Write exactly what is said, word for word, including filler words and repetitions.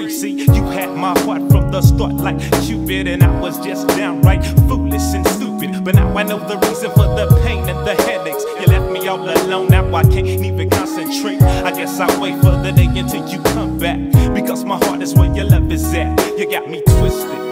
you see, you had my heart from the start like Cupid, and I was just downright foolish and stupid. But now I know the reason for the pain and the headaches. You left me all alone, now I can't even concentrate. I guess I'll wait for the day until you come back, because my heart is where your love is at. You got me twisted,